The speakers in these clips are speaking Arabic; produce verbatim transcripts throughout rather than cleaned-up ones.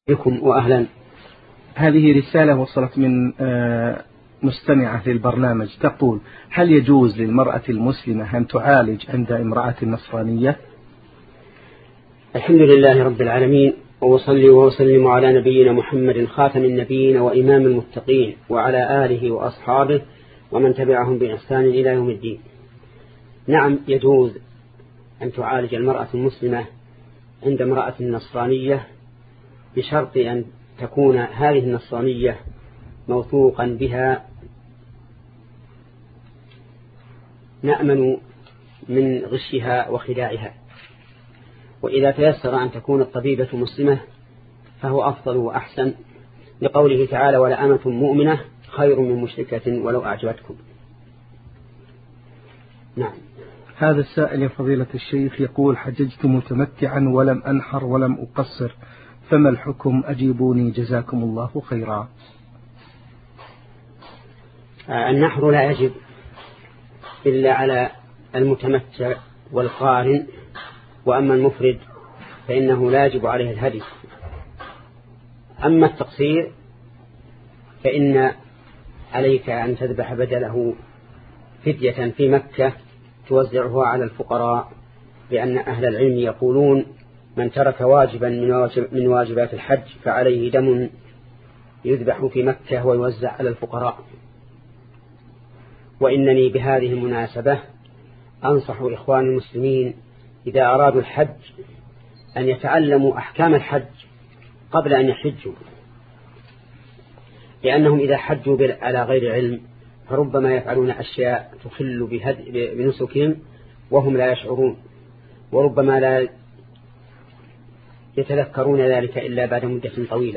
بكم وأهلا. هذه رسالة وصلت من مستمعة للبرنامج تقول: هل يجوز للمرأة المسلمة أن تعالج عند امرأة نصرانية؟ الحمد لله رب العالمين، وصلي وسلم على نبينا محمد خاتم النبيين وإمام المتقين وعلى آله وأصحابه ومن تبعهم بإحسان إلى يوم الدين. نعم، يجوز أن تعالج المرأة المسلمة عند امرأة نصرانية بشرط أن تكون هذه النصرانية موثوقا بها، نأمن من غشها وخداعها. وإذا تيسر أن تكون الطبيبة مسلمة فهو أفضل وأحسن، لقوله تعالى: ولأمة مؤمنة خير من مشركة ولو أعجبتكم. نعم. هذا السائل يا فضيلة الشيخ يقول: حججت متمتعا ولم أنحر ولم أقصر، فما الحكم؟ أجيبوني جزاكم الله خيرا. النحر لا يجب إلا على المتمتع والقارن، وأما المفرد فإنه لا يجب عليه الهدي. أما التقصير فإن عليك أن تذبح بدله فدية في مكة توزعها على الفقراء، لأن أهل العلم يقولون: من ترك واجبا من واجبات الحج فعليه دم يذبح في مكة ويوزع على الفقراء. وإنني بهذه المناسبة أنصح إخواني المسلمين إذا أرادوا الحج أن يتعلموا أحكام الحج قبل أن يحجوا، لأنهم إذا حجوا على غير علم فربما يفعلون أشياء تخل بنسكهم وهم لا يشعرون، وربما لا يتذكرون ذلك إلا بعد مدة طويلة.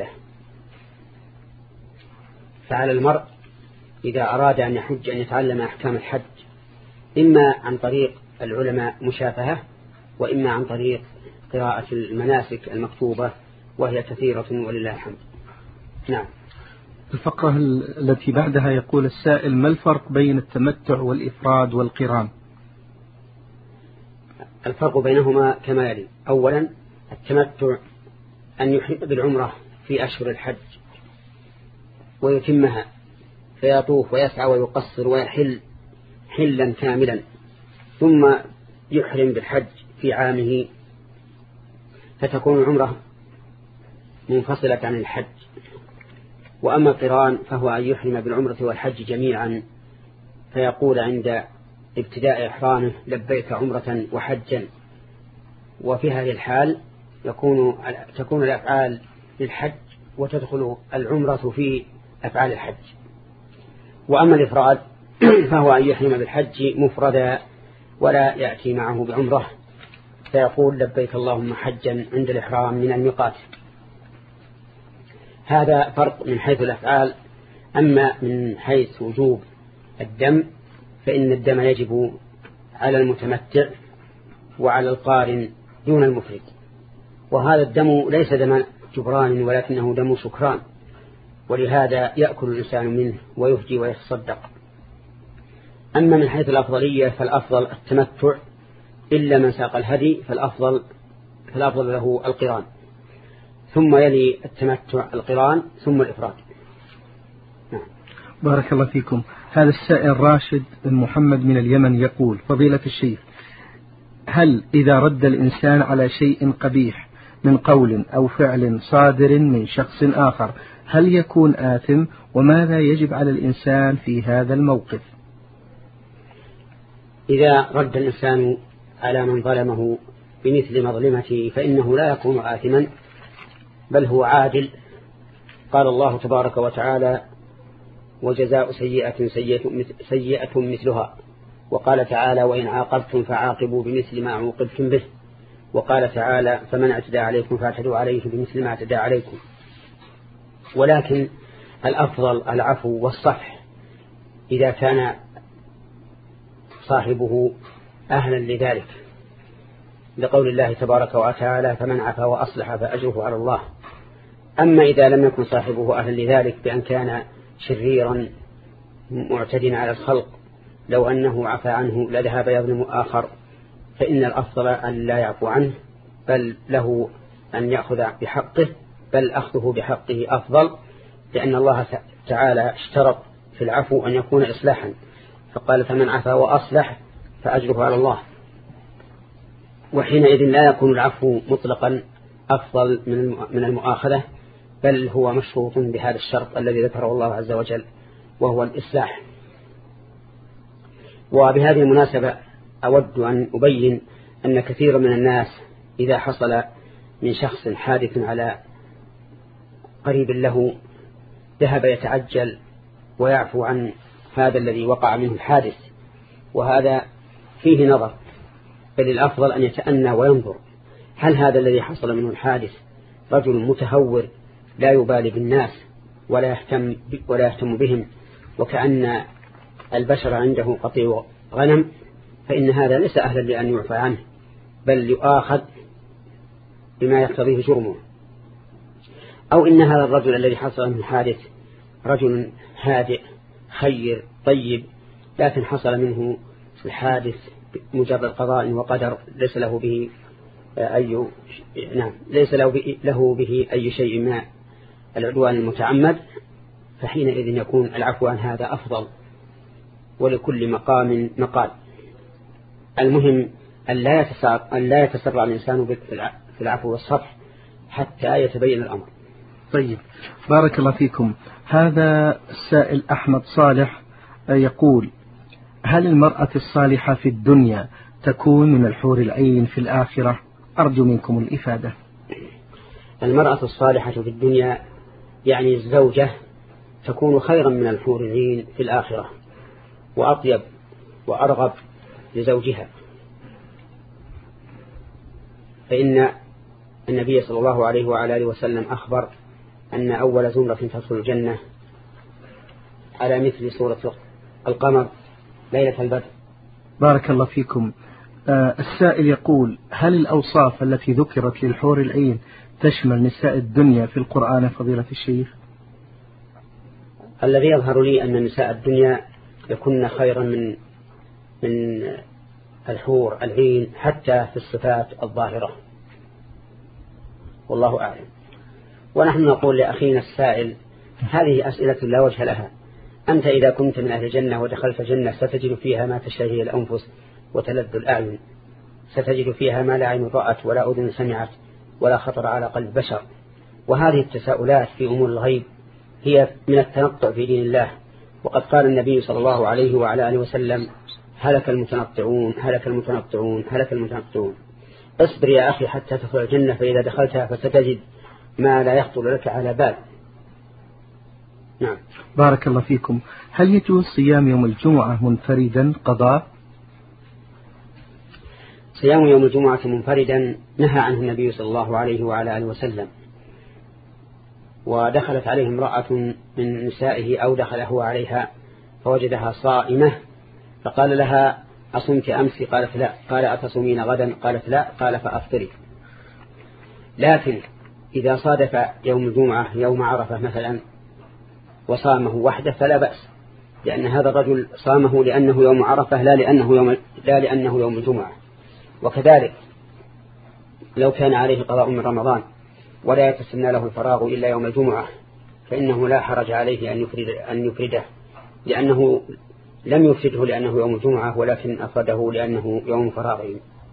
فعلى المرء إذا أراد أن يحج أن يتعلم أحكام الحج، إما عن طريق العلماء مشافهة، وإما عن طريق قراءة المناسك المكتوبة، وهي كثيرة ولله الحمد. نعم. الفقرة التي بعدها يقول السائل: ما الفرق بين التمتع والإفراد والقران؟ الفرق بينهما كما يلي: أولا، التمتع أن يحرم بالعمرة في أشهر الحج ويتمها، فيطوف ويسعى ويقصر ويحل حلا كاملا، ثم يحرم بالحج في عامه، فتكون العمرة منفصلة عن الحج. وأما القران فهو أن يحرم بالعمرة والحج جميعا، فيقول عند ابتداء إحرامه: لبيك عمرة وحجا. وفي هذه الحال يكون تكون الأفعال للحج وتدخل العمرة في أفعال الحج. وأما الإفراد فهو أن يحرم بالحج مفردا ولا يأتي معه بعمرة، فيقول: لبيك اللهم حجا عند الإحرام من الميقات. هذا فرق من حيث الأفعال. أما من حيث وجوب الدم فإن الدم يجب على المتمتع وعلى القارن دون المفرد، وهذا الدم ليس دم جبران ولكنه دم شكران، ولهذا يأكل الإنسان منه ويهدي ويتصدق. أما من حيث الأفضلية فالأفضل التمتع، إلا من ساق الهدي فالأفضل, فالأفضل له القران، ثم يلي التمتع القران ثم الإفراد. نعم. بارك الله فيكم. هذا السائل راشد بن محمد من اليمن يقول: فضيلة الشيخ، هل إذا رد الإنسان على شيء قبيح من قول أو فعل صادر من شخص آخر هل يكون آثم؟ وماذا يجب على الإنسان في هذا الموقف؟ إذا رد الإنسان على من ظلمه بمثل مظلمته فإنه لا يكون آثما، بل هو عادل. قال الله تبارك وتعالى: وجزاء سيئة سيئة مثلها. وقال تعالى: وإن عاقبتم فعاقبوا بمثل ما عوقبتم به. وقال تعالى: فمن اعتدى عليكم فاعتدوا عليه بمثل ما اعتدى عليكم. ولكن الأفضل العفو والصفح إذا كان صاحبه أهلا لذلك، لقول الله تبارك وتعالى: فمن عفا وأصلح فأجره على الله. أما إذا لم يكن صاحبه أهلا لذلك بأن كان شريرا معتدنا على الخلق، لو أنه عفى عنه لذهب يظلم آخر، فإن الأفضل أن لا يعفو عنه، بل له أن يأخذ بحقه بل أخذه بحقه أفضل، لأن الله تعالى اشترط في العفو أن يكون إصلاحا، فقال فمن عفا وأصلح فأجره على الله. وحينئذ لا يكون العفو مطلقا أفضل من المؤاخذة، بل هو مشروط بهذا الشرط الذي ذكره الله عز وجل وهو الإصلاح. وبهذه المناسبة أود أن أبين أن كثير من الناس إذا حصل من شخص حادث على قريب له ذهب يتعجل ويعفو عن هذا الذي وقع منه الحادث، وهذا فيه نظر، بل الأفضل أن يتأنى وينظر هل هذا الذي حصل منه الحادث رجل متهور لا يبالي بالناس ولا يهتم, ولا يهتم بهم وكأن البشر عنده قطيع غنم، فإن هذا ليس أهلا لأن يعفى عنه، بل يؤاخذ بما يقتضيه جرمه. أو إن هذا الرجل الذي حصل منه الحادث رجل هادئ خير طيب، لكن حصل منه الحادث مجرد قضاء وقدر ليس له به أي نعم ليس له به, له به أي شيء من العدوان المتعمد، فحينئذ يكون العفو عن هذا أفضل، ولكل مقام مقال. المهم أن لا يتسرع, أن لا يتسرع الإنسان في العفو والصفح حتى يتبين الأمر. طيب، بارك الله فيكم. هذا السائل أحمد صالح يقول: هل المرأة الصالحة في الدنيا تكون من الحور العين في الآخرة؟ أرجو منكم الإفادة. المرأة الصالحة في الدنيا يعني الزوجة تكون خيرا من الحور العين في الآخرة، وأطيب وأرغب لزوجها، فإن النبي صلى الله عليه وعلى آله وسلم أخبر أن أول زمرة تدخل الجنة على مثل صورة القمر ليلة البدر. بارك الله فيكم. آه السائل يقول: هل الأوصاف التي ذكرت للحور العين تشمل نساء الدنيا في القرآن فضيلة الشيخ؟ الذي يظهر لي أن نساء الدنيا يكون خيرا من من الحور العين حتى في الصفات الظاهرة، والله أعلم. ونحن نقول لأخينا السائل: هذه أسئلة لا وجه لها. أنت إذا كنت من أهل الجنة ودخلت الجنة ستجد فيها ما تشتهي الأنفس وتلذ الأعين، ستجد فيها ما لا عين رأت ولا أذن سمعت ولا خطر على قلب بشر. وهذه التساؤلات في أمور الغيب هي من التنطع في دين الله، وقد قال النبي صلى الله عليه وعلى آله وسلم: هلك المتنطعون هلك المتنطعون هلك المتنطعون. اصبر يا أخي حتى تدخل الجنة، فإذا دخلتها فستجد ما لا يخطر لك على بال. نعم. بارك الله فيكم. هل يجوز صيام يوم الجمعة منفردا قضاء؟ صيام يوم الجمعة منفردا نهى عنه النبي صلى الله عليه وعلى آله وسلم. ودخلت عليه امرأة من نسائه أو دخل هو عليها فوجدها صائمة، فقال لها: أصمت أمس؟ قالت لا. قال: أتصومين غدا؟ قالت لا. قال: فأفطري. لكن إذا صادف يوم الجمعة يوم عرفة مثلا وصامه وحده فلا بأس، لأن هذا الرجل صامه لأنه يوم عرفة لا لأنه يوم, لا لأنه يوم الجمعة. وكذلك لو كان عليه قضاء من رمضان ولا يتسنى له الفراغ إلا يوم الجمعة فإنه لا حرج عليه أن يفرد أن يفرده، لأنه لم يفرده لأنه يوم الجمعة، ولكن أفرده لأنه يوم فراغه.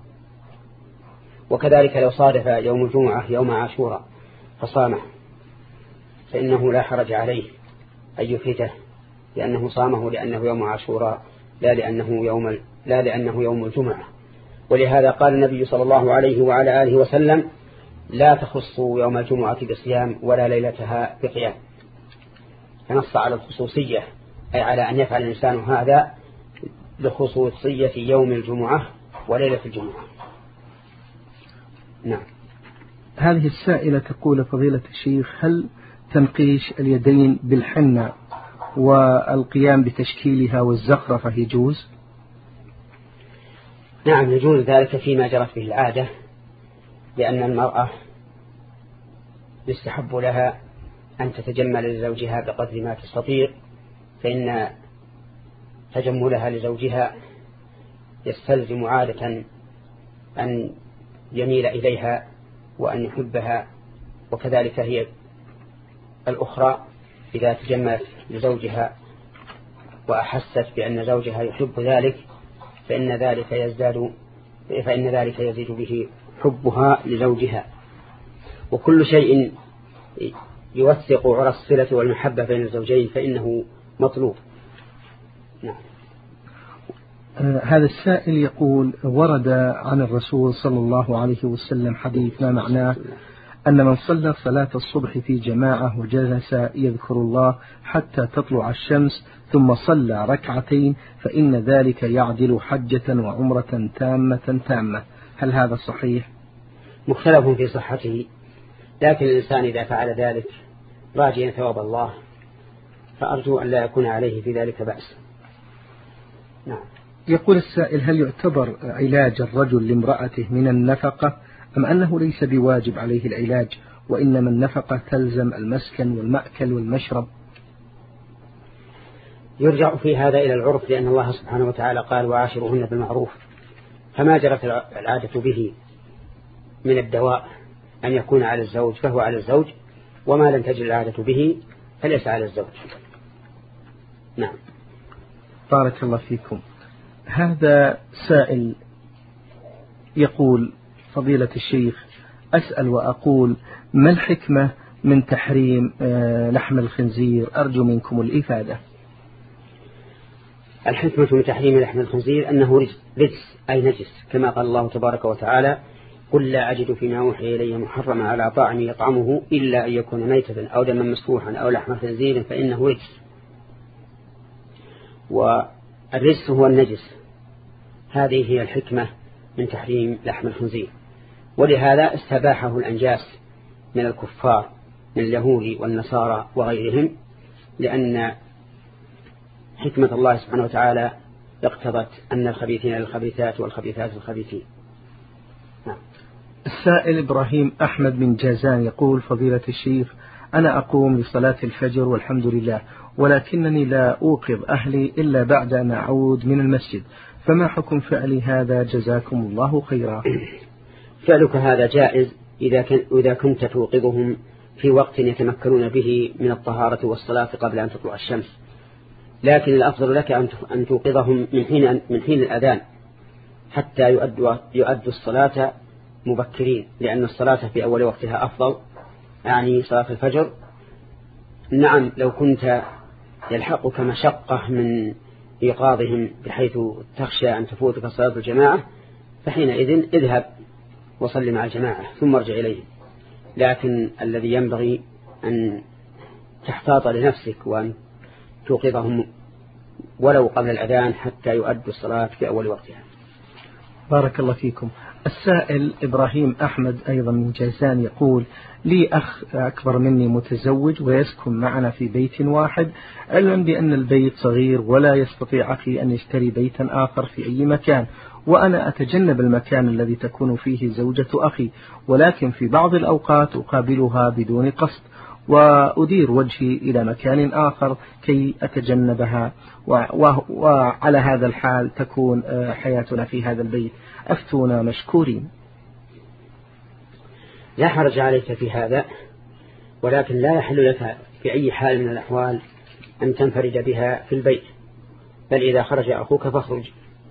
وكذلك لو صادف يوم الجمعة يوم عاشوراء فصامه فإنه لا حرج عليه أن يفرده، لأنه صامه لأنه يوم عاشوراء لا لأنه يوم لا لأنه يوم الجمعة. ولهذا قال النبي صلى الله عليه وعلى آله وسلم: لا تخصوا يوم الجمعة بصيام ولا ليلتها بقيام. فنص على الخصوصية، أي على أن يفعل الإنسان هذا لخصوصية يوم الجمعة وليلة الجمعة. نعم. هذه السائلة تقول: فضيلة الشيخ، هل تنقيش اليدين بالحنة والقيام بتشكيلها والزخرفة يجوز؟ نعم يجوز ذلك فيما جرت به العادة، لأن المرأة يستحب لها أن تتجمل لزوجها بقدر ما تستطيع، فإن تجملها لزوجها يستلزم عادة أن يميل إليها وأن يحبها وكذلك هي الأخرى إذا تجملت لزوجها وأحست بأن زوجها يحب ذلك فإن ذلك يزداد فإن ذلك يزيد به حبها لزوجها. وكل شيء يوثق عرى الصلة والمحبة بين الزوجين فإنه مطلوب. نعم. آه هذا السائل يقول: ورد عن الرسول صلى الله عليه وسلم حديث ما معناه أن من صلى صلاة الصبح في جماعة وجلس يذكر الله حتى تطلع الشمس ثم صلى ركعتين فإن ذلك يعدل حجة وعمرة تامة تامة، هل هذا صحيح؟ مختلف في صحته، لكن الإنسان إذا فعل ذلك راجيا ثواب الله فأرجو أن لا يكون عليه في ذلك بأس. نعم. يقول السائل: هل يعتبر علاج الرجل لامرأته من النفقة أم أنه ليس بواجب عليه العلاج وإنما النفقة تلزم المسكن والمأكل والمشرب؟ يرجع في هذا إلى العرف، لأن الله سبحانه وتعالى قال: وعاشرهن بالمعروف، فما جرت العادة به من الدواء أن يكون على الزوج فهو على الزوج، وما لم تجر العادة به فليس على الزوج. نعم. بارك الله فيكم. هذا سائل يقول: فضيلة الشيخ، أسأل وأقول ما الحكمة من تحريم لحم الخنزير؟ أرجو منكم الإفادة. الحكمة من تحريم لحم الخنزير أنه رجس أي نجس، كما قال الله تبارك وتعالى: قل لا أجد فيما أوحي إلي محرما على طاعم يطعمه إلا أن يكون ميتة أو دما مسفوحا أو لحم خنزير فإنه رجس. والرجس هو النجس، هذه هي الحكمة من تحريم لحم الخنزير، ولهذا استباحه الأنجاس من الكفار من اليهود والنصارى وغيرهم، لأن حكمة الله سبحانه وتعالى اقتضت أن الخبيثين للخبيثات والخبيثات للخبيثين. نعم. السائل إبراهيم أحمد من جازان يقول: فضيلة الشيخ، أنا أقوم لصلاة الفجر والحمد لله، ولكنني لا أوقظ أهلي إلا بعد أن أعود من المسجد، فما حكم فعلي هذا جزاكم الله خيرا؟ فعلك هذا جائز إذا, كن إذا كنت توقظهم في وقت يتمكنون به من الطهارة والصلاة قبل أن تطلع الشمس، لكن الأفضل لك أن توقظهم من حين, من حين الأذان حتى يؤدوا, يؤدوا الصلاة مبكرين، لأن الصلاة في أول وقتها أفضل، يعني صلاة الفجر. نعم، لو كنت يلحقك مشقة من إيقاظهم بحيث تخشى أن تفوتك صلاة الجماعة فحينئذ اذهب وصل مع الجماعة ثم ارجع إليهم، لكن الذي ينبغي أن تحتاط لنفسك وأن توقظهم ولو قبل الأذان حتى يؤدوا الصلاة في أول وقتها. بارك الله فيكم. السائل إبراهيم أحمد أيضا من جازان يقول: لي أخ أكبر مني متزوج ويسكن معنا في بيت واحد، علما بأن البيت صغير ولا يستطيع أخي أن يشتري بيتا آخر في أي مكان، وأنا أتجنب المكان الذي تكون فيه زوجة أخي، ولكن في بعض الأوقات أقابلها بدون قصد وأدير وجهي إلى مكان آخر كي أتجنبها، وعلى هذا الحال تكون حياتنا في هذا البيت، أفتونا مشكورين. لا حرج عليك في هذا، ولكن لا يحل لك في أي حال من الأحوال أن تنفرد بها في البيت، بل إذا خرج أخوك فاخرج،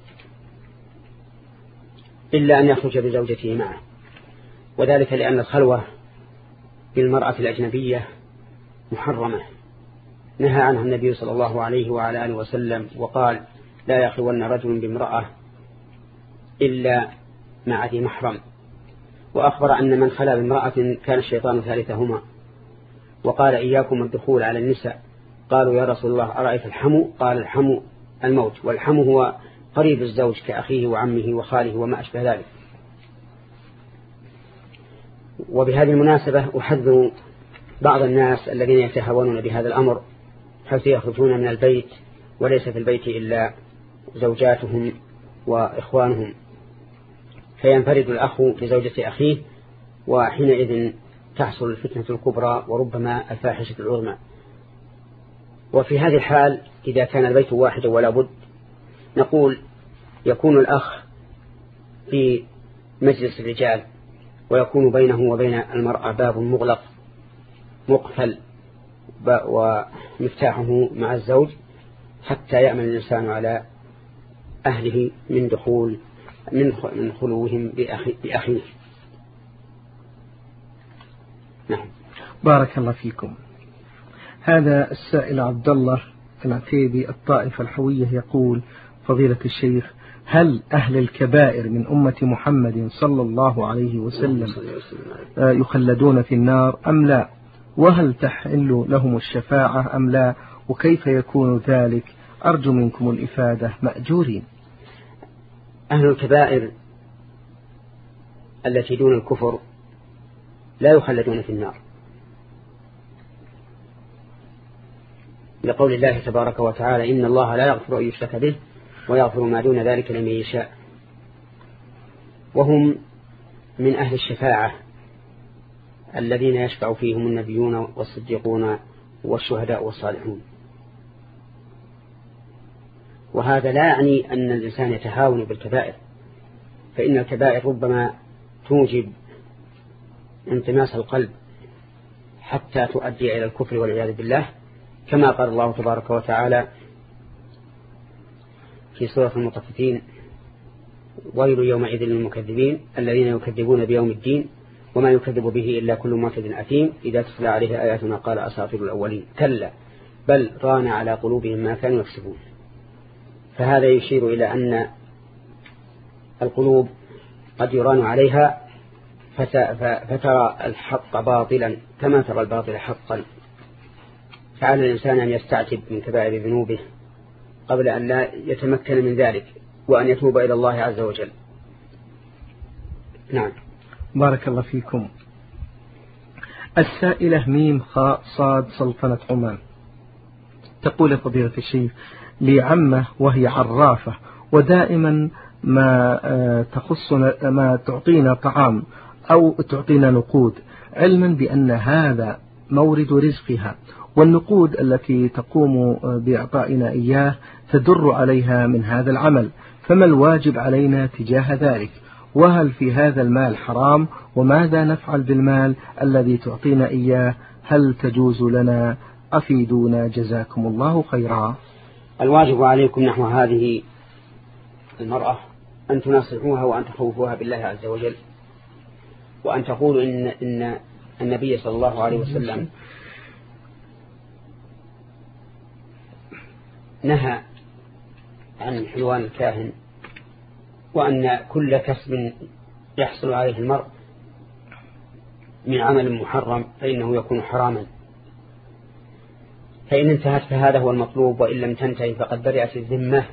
إلا أن يخرج بزوجته معه، وذلك لأن الخلوة بالمرأة الأجنبية محرمة، نهى عنها النبي صلى الله عليه وعلى آله وسلم وقال: لا يخلون رجل بامرأة إلا مع ذي محرم، وأخبر أن من خلا بامرأة كان الشيطان ثالثهما، وقال: إياكم الدخول على النساء. قالوا: يا رسول الله أرأيت الحمو؟ قال: الحمو الموت، والحمو هو قريب الزوج كأخيه وعمه وخاله وما أشبه ذلك. وبهذه المناسبة أحذر بعض الناس الذين يتهاونون بهذا الأمر، حيث يخرجون من البيت وليس في البيت إلا زوجاتهم وإخوانهم، فينفرد الأخ بزوجة أخيه، وحينئذ تحصل الفتنة الكبرى وربما الفاحشة العظمى. وفي هذه الحال إذا كان البيت واحد ولا بد، نقول يكون الأخ في مجلس الرجال، ويكون بينه وبين المرأة باب مغلق مقفل ومفتاحه مع الزوج حتى يأمن الإنسان على أهله من دخول من خلوهم بأخيه. نعم. بارك الله فيكم. هذا السائل عبد الله العتيبي الطائفة الحوية يقول: فضيلة الشيخ، هل أهل الكبائر من أمة محمد صلى الله عليه وسلم يخلدون في النار أم لا؟ وهل تحل لهم الشفاعة أم لا؟ وكيف يكون ذلك؟ أرجو منكم الإفادة مأجورين. أهل الكبائر التي دون الكفر لا يخلدون في النار، لقول الله تبارك وتعالى: إن الله لا يغفر أن يشرك به ويغفر ما دون ذلك لمن يشاء. وهم من أهل الشفاعة الذين يشفع فيهم النبيون والصديقون والشهداء والصالحون. وهذا لا يعني أن الإنسان يتهاون بالكبائر، فإن الكبائر ربما توجب انطماس القلب حتى تؤدي إلى الكفر والعياذ بالله، كما قال الله تبارك وتعالى في سورة المطففين: ويل يومئذ للمكذبين الذين يكذبون بيوم الدين وما يكذب به إلا كل معتد أثيم إذا تتلى عليه آياتنا قال أساطير الأولين كلا بل ران على قلوبهم ما كانوا يكسبون. فهذا يشير إلى أن القلوب قد يران عليها فترى الحق باطلا كما ترى الباطل حقا. فعلى الإنسان أن يستعتب من كبائر ذنوبه قبل أن لا يتمكن من ذلك، وأن يتوب إلى الله عز وجل. نعم. بارك الله فيكم. السائلة ميم خاء صاد سلطنة عمان تقول: فضيلة الشيخ، لي عمة وهي عرافة، ودائما ما تخصنا ما تعطينا طعام أو تعطينا نقود، علما بأن هذا مورد رزقها، والنقود التي تقوم بإعطائنا إياه تدر عليها من هذا العمل، فما الواجب علينا تجاه ذلك؟ وهل في هذا المال حرام؟ وماذا نفعل بالمال الذي تعطينا إياه؟ هل تجوز لنا؟ أفيدونا جزاكم الله خيرا. الواجب عليكم نحو هذه المرأة أن تناصحوها وأن تخوفوها بالله عز وجل، وأن تقولوا إن, إن النبي صلى الله عليه وسلم نهى عن حلوان الكاهن، وأن كل كسب يحصل عليه المرء من عمل محرم فإنه يكون حراما، فإن انتهت فهذا هو المطلوب، وإن لم تنتهي فقد برئت الذمة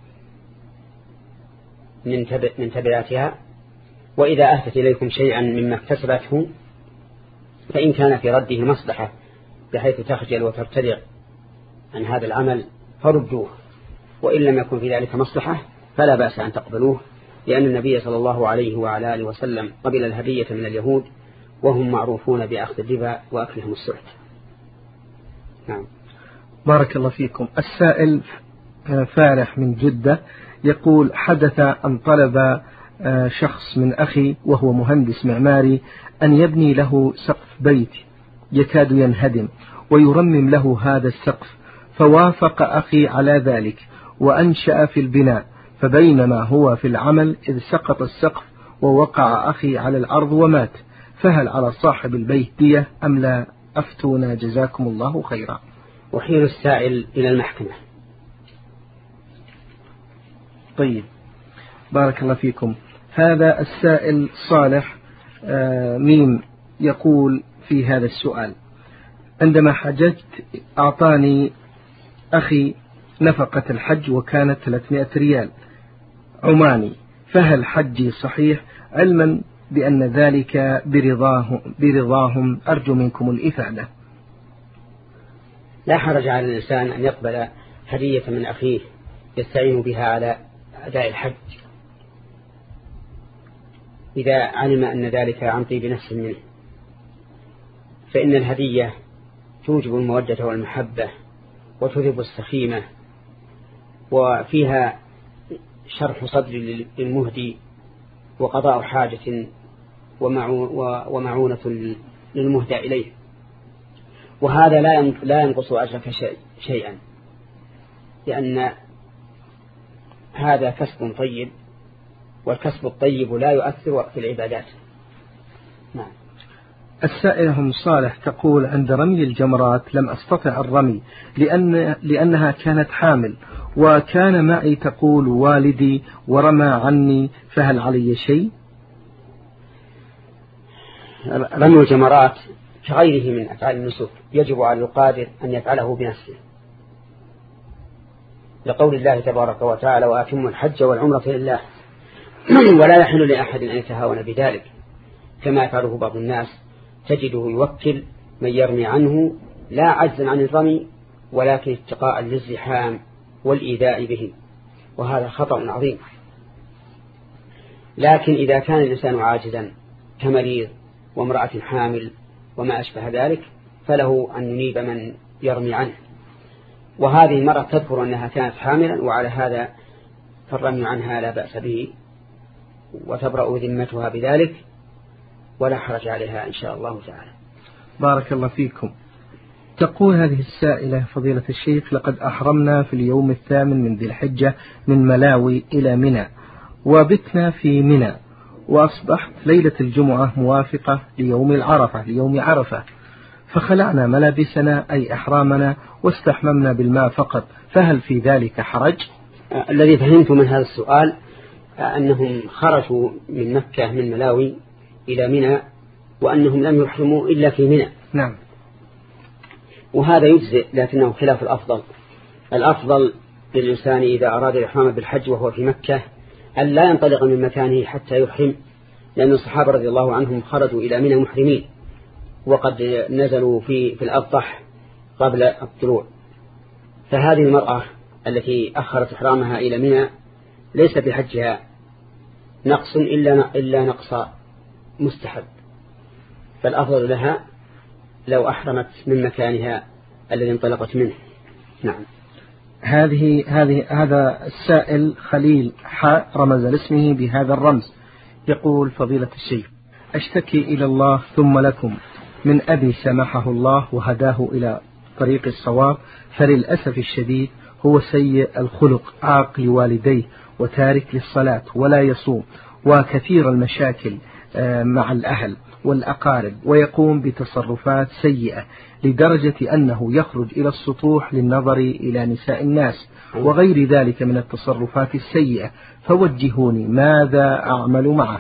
من تبعاتها. وإذا أهدت إليكم شيئا مما اكتسبته فإن كان في رده مصلحة بحيث تخجل وترتدع عن هذا العمل فردوه، وإن لم يكن في ذلك مصلحة فلا بأس أن تقبلوه، لأن النبي صلى الله عليه وعلى آله وسلم قبل الهدية من اليهود وهم معروفون بأخذ الربا وأكلهم السحت. نعم. بارك الله فيكم. السائل فارح من جدة يقول: حدث أن طلب شخص من أخي وهو مهندس معماري أن يبني له سقف بيت يكاد ينهدم ويرمم له هذا السقف، فوافق أخي على ذلك وأنشأ في البناء، فبينما هو في العمل إذ سقط السقف ووقع أخي على الأرض ومات، فهل على صاحب البيت دية أم لا؟ أفتونا جزاكم الله خيرا. وحيل السائل إلى المحكمة. طيب، بارك الله فيكم. هذا السائل صالح ميم يقول في هذا السؤال: عندما حججت أعطاني أخي نفقة الحج وكانت ثلاثمائة ريال عماني، فهل حجي صحيح؟ علما بأن ذلك برضاه برضاهم، أرجو منكم الإفادة. لا حرج على الإنسان أن يقبل هدية من أخيه يستعين بها على أداء الحج إذا علم أن ذلك عن طيب نفس منه، فإن الهدية توجب المودة والمحبة وتذهب السخيمة، وفيها شرح صدر للمهدي وقضاء حاجة ومعونة للمهدى إليه. وهذا لا لا ينقص أجرك شيء شيئا، لأن هذا كسب طيب، والكسب الطيب لا يؤثر في العبادات. نعم. السائلة أم صالح تقول: عند رمي الجمرات لم أستطع الرمي لأن لأنها كانت حامل، وكان معي تقول والدي ورمى عني، فهل علي شيء؟ رمي الجمرات كغيره من أفعال النسك يجب على القادر أن يفعله بنفسه، لقول الله تبارك وتعالى: وأتموا الحج والعمرة لله. ولا يحل لأحد أن يتهاون بذلك، كما يفعله بعض الناس، تجده يوكل من يرمي عنه لا عجزا عن الرمي، ولكن اتقاء للزحام والإيذاء به، وهذا خطأ عظيم. لكن إذا كان الإنسان عاجزا كمريض وامرأة حامل وما أشبه ذلك، فله أن ينيب من يرمي عنه. وهذه المرأة تذكر أنها كانت حاملا، وعلى هذا فالرمي عنها لا بأس به، وتبرأ ذمتها بذلك، ولا حرج عليها إن شاء الله تعالى. بارك الله فيكم. تقول هذه السائلة: فضيلة الشيخ، لقد أحرمنا في اليوم الثامن من ذي الحجة من ملاوي إلى منى، وبتنا في منى، وأصبحت ليلة الجمعة موافقة ليوم العرفة ليوم عرفة، فخلعنا ملابسنا أي أحرامنا واستحممنا بالماء فقط، فهل في ذلك حرج؟ الذي فهمت من هذا السؤال أنهم خرجوا من مكة من ملاوي إلى منى، وأنهم لم يحرموا إلا في منى. نعم. وهذا يجزئ، لكنه خلاف الأفضل. الأفضل للإنسان إذا أراد الإحرام بالحج وهو في مكة أن لا ينطلق من مكانه حتى يحرم، لأن الصحابة رضي الله عنهم خرجوا إلى منى محرمين، وقد نزلوا في في الأبطح قبل الطلوع. فهذه المرأة التي أخرت إحرامها إلى منى ليس بحجها نقص إلا إلا نقص مستحب، فالأفضل لها لو أحرمت من مكانها الذي انطلقت منه. نعم. هذه هذه هذا السائل خليل حاء رمز لاسمه بهذا الرمز، يقول: فضيلة الشيخ، أشتكي إلى الله ثم لكم من أبي سمحه الله وهداه إلى طريق الصواب، فللأسف الشديد هو سيء الخلق، عاق لوالديه وتارك للصلاة ولا يصوم، وكثير المشاكل مع الأهل والأقارب، ويقوم بتصرفات سيئة لدرجة أنه يخرج إلى السطوح للنظر إلى نساء الناس وغير ذلك من التصرفات السيئة، فوجهوني ماذا أعمل معه؟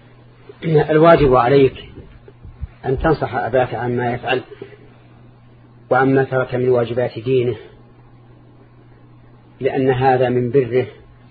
الواجب عليك أن تنصح أباك عما يفعل وعما ترك من واجبات دينه، لأن هذا من بره،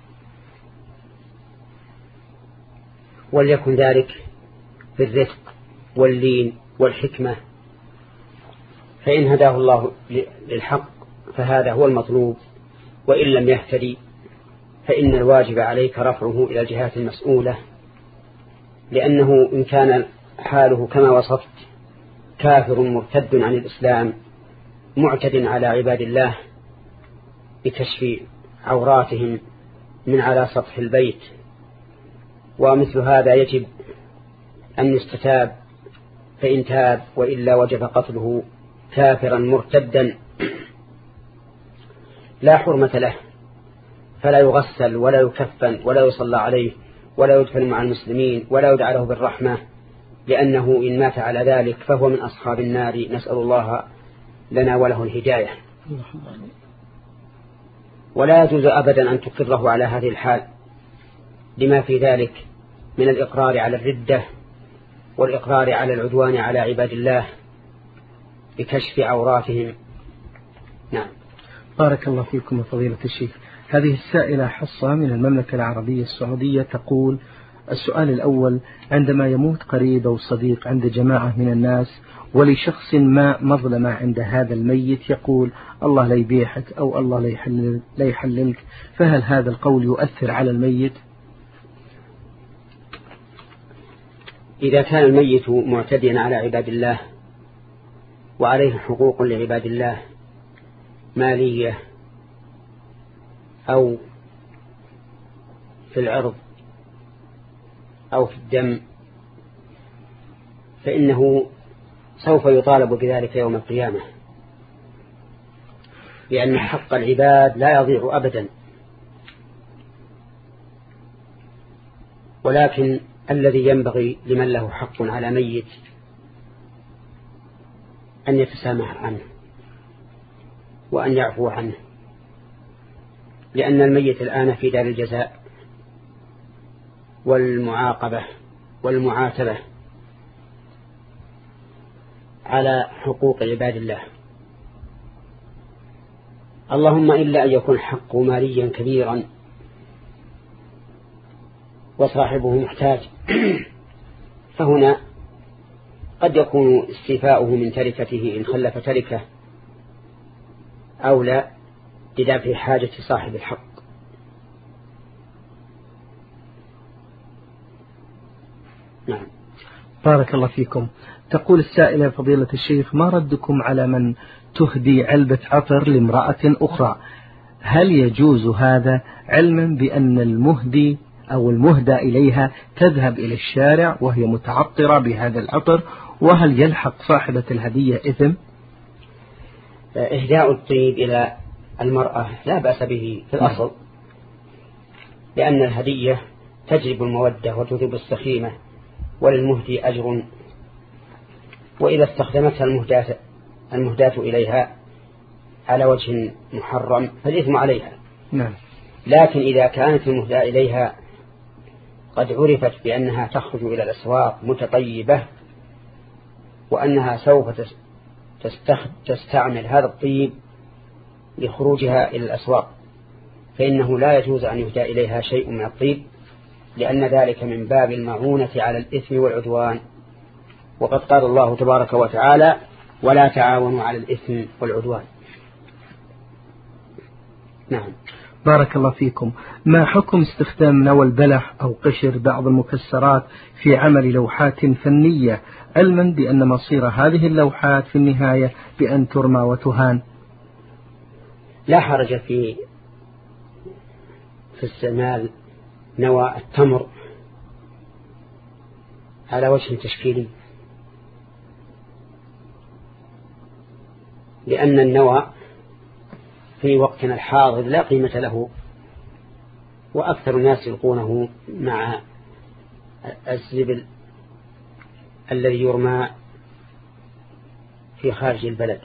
وليكن ذلك بالرفق واللين والحكمة، فإن هداه الله للحق فهذا هو المطلوب، وإن لم يهتدي فإن الواجب عليك رفعه إلى الجهات المسؤولة، لأنه إن كان حاله كما وصفت كافر مرتد عن الإسلام معتد على عباد الله بكشف عوراتهم من على سطح البيت، ومثل هذا يجب أن يستتاب، فإن تاب وإلا وجب قتله كافرا مرتدا لا حرمة له، فلا يغسل ولا يكفن ولا يصلى عليه ولا يدفن مع المسلمين ولا يدعى له بالرحمة، لأنه إن مات على ذلك فهو من أصحاب النار، نسأل الله لنا وله الهداية. ولا يجوز أبدا أن تقره على هذه الحال لما في ذلك من الإقرار على الردة والإقرار على العدوان على عباد الله بكشف عوراتهم. نعم. بارك الله فيكم فضيلة الشيخ. هذه السائلة حصة من المملكة العربية السعودية تقول: السؤال الأول: عندما يموت قريب أو صديق عند جماعة من الناس ولشخص ما مظلمة عند هذا الميت يقول الله لا يبيحك أو الله لا يحلل لا يحللك، فهل هذا القول يؤثر على الميت؟ إذا كان الميت معتديا على عباد الله وعليه حقوق لعباد الله مالية أو في العرض أو في الدم، فإنه سوف يطالب بذلك يوم القيامة، لأن حق العباد لا يضيع أبدا، ولكن الذي ينبغي لمن له حق على ميت أن يتسامح عنه وأن يعفو عنه، لأن الميت الآن في دار الجزاء والمعاقبة والمعاتبة على حقوق عباد الله، اللهم إلا أن يكون حقه ماليا كبيرا وصاحبه محتاج، فهنا قد يكون استيفاؤه من تركته إن خلف تركه أولى لدافع حاجة صاحب الحق. نعم. بارك الله فيكم. تقول السائلة فضيلة الشيخ: ما ردكم على من تهدي علبة عطر لامرأة أخرى؟ هل يجوز هذا علما بأن المهدي أو المهدى إليها تذهب إلى الشارع وهي متعطرة بهذا العطر، وهل يلحق صاحبة الهدية إثم؟ إهداء الطيب إلى المرأة لا بأس به في الأصل، لأن الهدية تجلب المودة وتذيب السخيمة وللمهدي أجر، وإذا استخدمتها المهداة المهداة إليها على وجه محرم فالإثم عليها. نعم. لكن إذا كانت المهداة إليها قد عرفت بأنها تخرج إلى الأسواق متطيبة وأنها سوف تستعمل هذا الطيب لخروجها إلى الأسواق، فإنه لا يجوز أن يهدى إليها شيء من الطيب، لأن ذلك من باب المعونة على الإثم والعدوان، وقد قال الله تبارك وتعالى: ولا تعاونوا على الإثم والعدوان. نعم. بارك الله فيكم. ما حكم استخدام نوى البلح أو قشر بعض المكسرات في عمل لوحات فنية، علما بأن مصير هذه اللوحات في النهاية بأن ترمى وتهان؟ لا حرج في في استعمال نوى التمر على وجه تشكيلي، لأن النوى في وقتنا الحاضر لا قيمة له، وأكثر الناس يلقونه مع الزبل الذي يرمى في خارج البلد.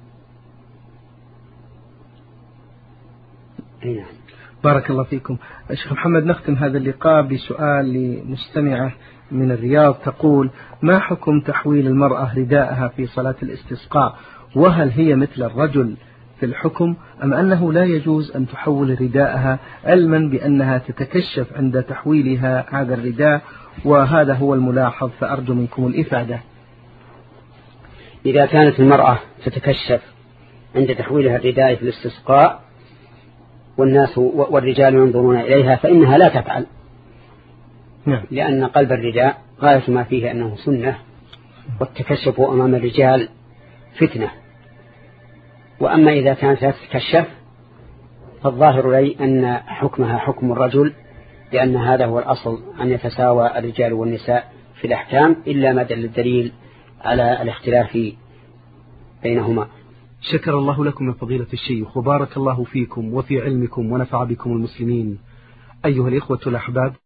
نعم. بارك الله فيكم. شيخ محمد، نختم هذا اللقاء بسؤال لمستمعة من الرياض تقول: ما حكم تحويل المرأة رداءها في صلاة الاستسقاء، وهل هي مثل الرجل في الحكم أم أنه لا يجوز أن تحول رداءها، علما بأنها تتكشف عند تحويلها هذا الرداء، وهذا هو الملاحظ، فأرجو منكم الإفادة. إذا كانت المرأة تتكشف عند تحويلها الرداء في الاستسقاء والناس والرجال ينظرون إليها فإنها لا تفعل، نعم. لأن قلب الرداء غاية ما فيه أنه سنة، والتكشف أمام الرجال فتنة. وأما إذا كانت لا تتكشف فالظاهر لي أن حكمها حكم الرجل، لأن هذا هو الأصل أن يتساوى الرجال والنساء في الأحكام، إلا ما دل الدليل على الاختلاف بينهما. شكر الله لكم يا فضيلة الشيخ، وبارك الله فيكم وفي علمكم ونفع بكم المسلمين. أيها الإخوة الأحباب،